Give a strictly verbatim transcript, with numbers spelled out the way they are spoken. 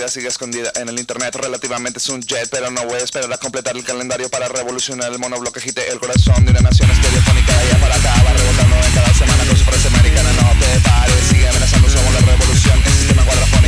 vida sigue escondida en el internet. Relativamente es un jet, pero no voy a esperar a completar el calendario para revolucionar el monobloque. Agite el corazón de una nación estereofónica. Ella para acá va rebotando en cada semana con su frase americana. No te pares, sigue amenazando, somos la revolución. El sistema cuadrafónico